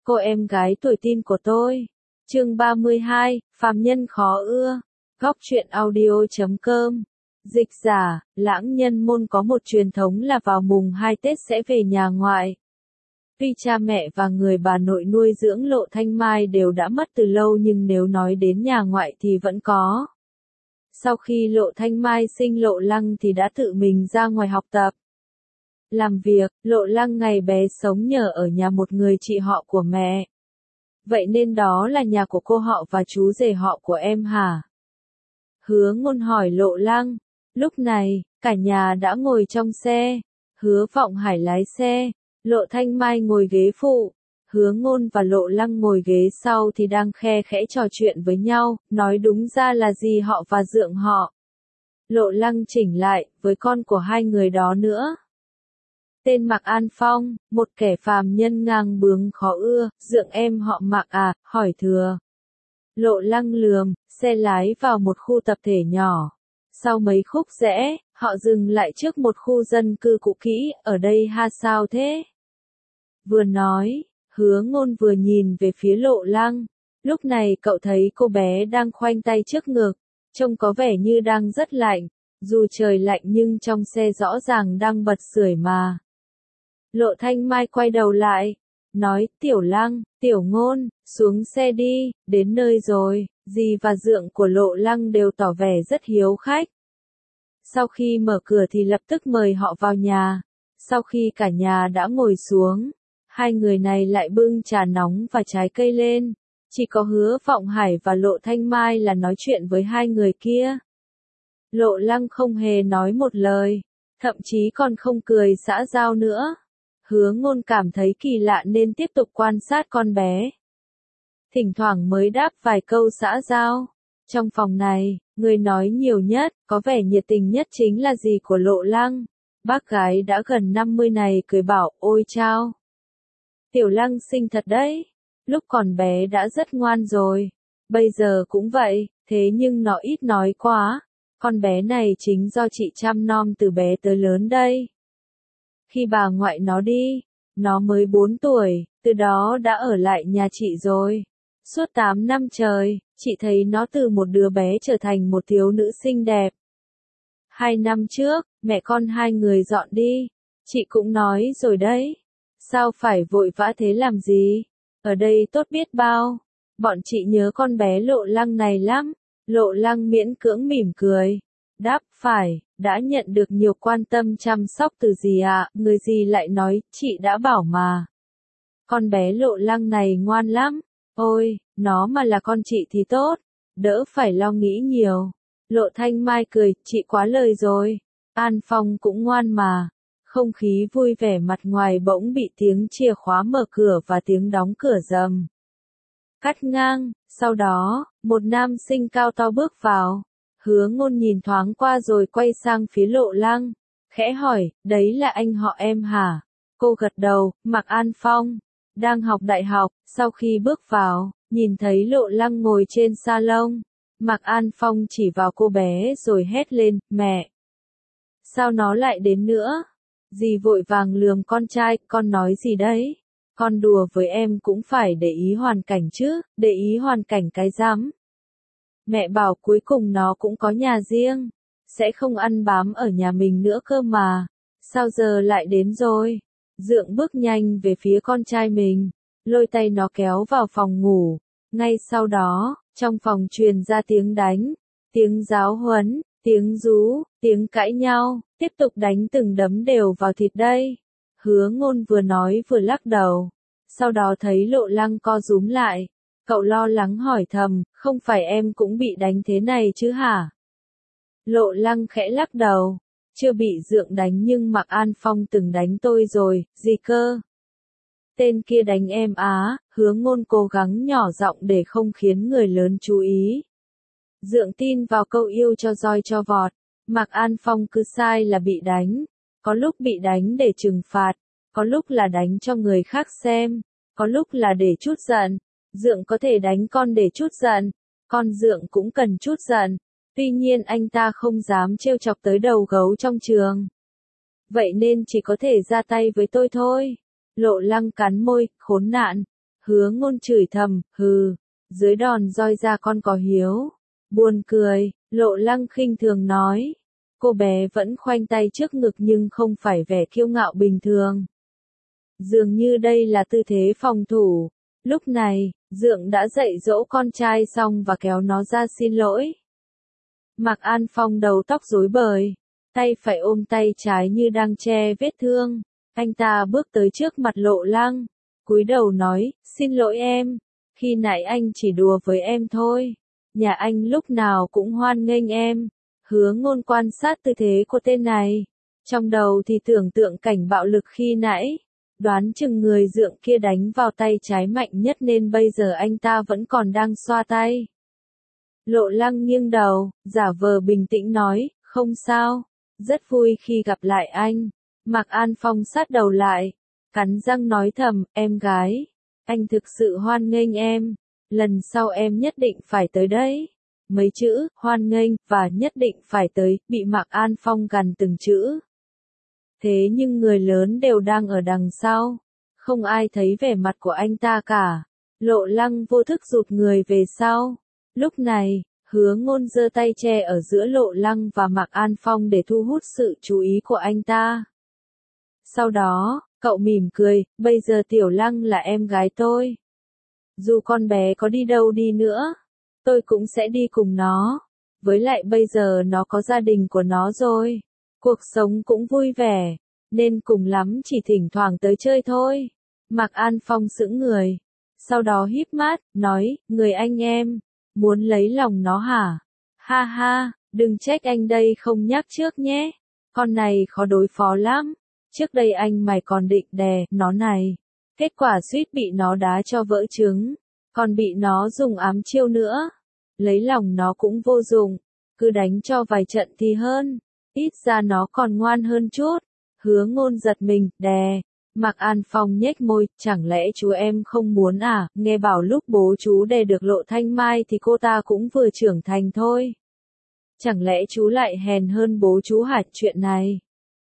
cô em gái tuổi teen của tôi. Chương 32, phàm nhân khó ưa. Góc truyện audio.com. Dịch giả, Lãng Nhân Môn có một truyền thống là vào mùng 2 Tết sẽ về nhà ngoại. Tuy cha mẹ và người bà nội nuôi dưỡng Lộ Thanh Mai đều đã mất từ lâu nhưng nếu nói đến nhà ngoại thì vẫn có. Sau khi Lộ Thanh Mai sinh Lộ Lăng thì đã tự mình ra ngoài học tập. Làm việc, Lộ Lăng ngày bé sống nhờ ở nhà một người chị họ của mẹ. Vậy nên đó là nhà của cô họ và chú rể họ của em hả? Hứa Ngôn hỏi Lộ Lăng. Lúc này, cả nhà đã ngồi trong xe. Hứa Vọng Hải lái xe, Lộ Thanh Mai ngồi ghế phụ. Hứa Ngôn và Lộ Lăng ngồi ghế sau thì đang khe khẽ trò chuyện với nhau, nói đúng ra là dì họ và dượng họ. Lộ Lăng chỉnh lại, với con của hai người đó nữa. Tên Mạc An Phong, một kẻ phàm nhân ngang bướng khó ưa, dượng em họ Mạc à, hỏi thừa. Lộ Lăng lườm, xe lái vào một khu tập thể nhỏ. Sau mấy khúc rẽ, họ dừng lại trước một khu dân cư cũ kỹ, ở đây ha sao thế? Vừa nói, Hứa Ngôn vừa nhìn về phía Lộ Lăng. Lúc này cậu thấy cô bé đang khoanh tay trước ngực, trông có vẻ như đang rất lạnh, dù trời lạnh nhưng trong xe rõ ràng đang bật sưởi mà. Lộ Thanh Mai quay đầu lại, nói, Tiểu Lăng, Tiểu Ngôn, xuống xe đi, đến nơi rồi. Dì và dượng của Lộ Lăng đều tỏ vẻ rất hiếu khách. Sau khi mở cửa thì lập tức mời họ vào nhà. Sau khi cả nhà đã ngồi xuống, hai người này lại bưng trà nóng và trái cây lên. Chỉ có Hứa Vọng Hải và Lộ Thanh Mai là nói chuyện với hai người kia. Lộ Lăng không hề nói một lời, thậm chí còn không cười xã giao nữa. Hứa Ngôn cảm thấy kỳ lạ nên tiếp tục quan sát con bé. Thỉnh thoảng mới đáp vài câu xã giao. Trong phòng này, người nói nhiều nhất, có vẻ nhiệt tình nhất chính là dì của Lộ Lăng. Bác gái đã gần 50 này cười bảo, ôi chao. Tiểu Lăng xinh thật đấy. Lúc còn bé đã rất ngoan rồi. Bây giờ cũng vậy, thế nhưng nó ít nói quá. Con bé này chính do chị chăm nom từ bé tới lớn đây. Khi bà ngoại nó đi, nó mới 4 tuổi, từ đó đã ở lại nhà chị rồi. Suốt 8 năm trời, chị thấy nó từ một đứa bé trở thành một thiếu nữ xinh đẹp. 2 năm trước, mẹ con hai người dọn đi. Chị cũng nói rồi đấy. Sao phải vội vã thế làm gì? Ở đây tốt biết bao. Bọn chị nhớ con bé Lộ Lăng này lắm. Lộ Lăng miễn cưỡng mỉm cười. Đáp phải, đã nhận được nhiều quan tâm chăm sóc từ dì ạ. Người dì lại nói, chị đã bảo mà. Con bé Lộ Lăng này ngoan lắm. Ôi, nó mà là con chị thì tốt. Đỡ phải lo nghĩ nhiều. Lộ Thanh Mai cười, chị quá lời rồi. An Phong cũng ngoan mà. Không khí vui vẻ mặt ngoài bỗng bị tiếng chìa khóa mở cửa và tiếng đóng cửa rầm. Cắt ngang, sau đó, một nam sinh cao to bước vào. Hứa Ngôn nhìn thoáng qua rồi quay sang phía Lộ Lăng. Khẽ hỏi, đấy là anh họ em hả? Cô gật đầu, Mạc An Phong. Đang học đại học, sau khi bước vào, nhìn thấy Lộ Lăng ngồi trên salon. Mạc An Phong chỉ vào cô bé rồi hét lên, mẹ. Sao nó lại đến nữa? Dì vội vàng lườm con trai, con nói gì đấy? Con đùa với em cũng phải để ý hoàn cảnh chứ, để ý hoàn cảnh cái rắm. Mẹ bảo cuối cùng nó cũng có nhà riêng, sẽ không ăn bám ở nhà mình nữa cơ mà. Sao giờ lại đến rồi? Dượng bước nhanh về phía con trai mình, lôi tay nó kéo vào phòng ngủ. Ngay sau đó, trong phòng truyền ra tiếng đánh, tiếng giáo huấn, tiếng rú, tiếng cãi nhau, tiếp tục đánh từng đấm đều vào thịt đây. Hứa Ngôn vừa nói vừa lắc đầu. Sau đó thấy Lộ Lăng co rúm lại. Cậu lo lắng hỏi thầm, không phải em cũng bị đánh thế này chứ hả? Lộ Lăng khẽ lắc đầu. Chưa bị dượng đánh nhưng Mạc An Phong từng đánh tôi rồi, gì cơ? Tên kia đánh em á, Hứa Ngôn cố gắng nhỏ giọng để không khiến người lớn chú ý. Dượng tin vào câu yêu cho roi cho vọt. Mạc An Phong cứ sai là bị đánh. Có lúc bị đánh để trừng phạt, có lúc là đánh cho người khác xem, có lúc là để trút giận. Dượng có thể đánh con để trút giận, con dượng cũng cần trút giận. Tuy nhiên anh ta không dám trêu chọc tới đầu gấu trong trường. Vậy nên chỉ có thể ra tay với tôi thôi. Lộ Lăng cắn môi, khốn nạn. Hứa Ngôn chửi thầm, hừ, dưới đòn roi ra con có hiếu. Buồn cười, Lộ Lăng khinh thường nói. Cô bé vẫn khoanh tay trước ngực nhưng không phải vẻ kiêu ngạo bình thường. Dường như đây là tư thế phòng thủ. Lúc này, Dượng đã dạy dỗ con trai xong và kéo nó ra xin lỗi. Mạc An Phong đầu tóc rối bời, tay phải ôm tay trái như đang che vết thương. Anh ta bước tới trước mặt Lộ Lăng, cúi đầu nói, xin lỗi em, khi nãy anh chỉ đùa với em thôi. Nhà anh lúc nào cũng hoan nghênh em. Hứa Ngôn quan sát tư thế của tên này. Trong đầu thì tưởng tượng cảnh bạo lực khi nãy. Đoán chừng người Dượng kia đánh vào tay trái mạnh nhất nên bây giờ anh ta vẫn còn đang xoa tay. Lộ Lăng nghiêng đầu, giả vờ bình tĩnh nói, không sao, rất vui khi gặp lại anh. Mạc An Phong sát đầu lại, cắn răng nói thầm, em gái, anh thực sự hoan nghênh em, lần sau em nhất định phải tới đấy. Mấy chữ, hoan nghênh, và nhất định phải tới, bị Mạc An Phong gằn từng chữ. Thế nhưng người lớn đều đang ở đằng sau, không ai thấy vẻ mặt của anh ta cả. Lộ Lăng vô thức rụt người về sau. Lúc này, Hứa Ngôn giơ tay che ở giữa Lộ Lăng và Mạc An Phong để thu hút sự chú ý của anh ta. Sau đó, cậu mỉm cười, bây giờ Tiểu Lăng là em gái tôi. Dù con bé có đi đâu đi nữa, tôi cũng sẽ đi cùng nó. Với lại bây giờ nó có gia đình của nó rồi. Cuộc sống cũng vui vẻ, nên cùng lắm chỉ thỉnh thoảng tới chơi thôi. Mạc An Phong sững người. Sau đó híp mắt, nói, người anh em, muốn lấy lòng nó hả? Ha ha, đừng trách anh đây không nhắc trước nhé. Con này khó đối phó lắm. Trước đây anh mày còn định đè nó này. Kết quả suýt bị nó đá cho vỡ trứng. Còn bị nó dùng ám chiêu nữa. Lấy lòng nó cũng vô dụng. Cứ đánh cho vài trận thì hơn. Ít ra nó còn ngoan hơn chút. Hứa Ngôn giật mình, đè. Mạc An Phong nhếch môi, chẳng lẽ chú em không muốn à, nghe bảo lúc bố chú đè được Lộ Thanh Mai thì cô ta cũng vừa trưởng thành thôi. Chẳng lẽ chú lại hèn hơn bố chú hả chuyện này?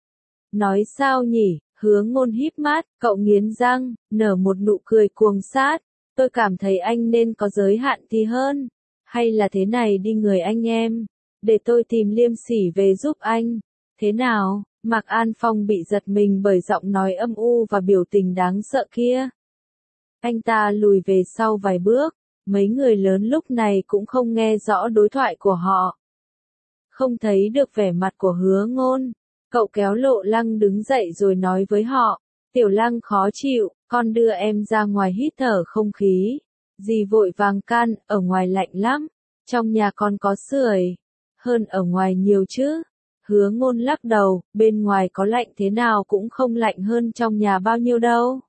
Nói sao nhỉ, Hứa Ngôn híp mắt, cậu nghiến răng, nở một nụ cười cuồng sát. Tôi cảm thấy anh nên có giới hạn thì hơn. Hay là thế này đi người anh em, để tôi tìm Liêm Sỉ về giúp anh. Thế nào? Mạc An Phong bị giật mình bởi giọng nói âm u và biểu tình đáng sợ kia. Anh ta lùi về sau vài bước, mấy người lớn lúc này cũng không nghe rõ đối thoại của họ. Không thấy được vẻ mặt của Hứa Ngôn, cậu kéo Lộ Lăng đứng dậy rồi nói với họ, Tiểu Lăng khó chịu, con đưa em ra ngoài hít thở không khí. Dì vội vàng can, ở ngoài lạnh lắm, trong nhà con có sưởi, hơn ở ngoài nhiều chứ. Hứa Ngôn lắc đầu, bên ngoài có lạnh thế nào cũng không lạnh hơn trong nhà bao nhiêu đâu.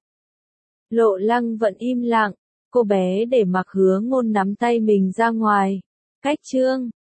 Lộ Lăng vẫn im lặng, cô bé để mặc Hứa Ngôn nắm tay mình ra ngoài. Cách chương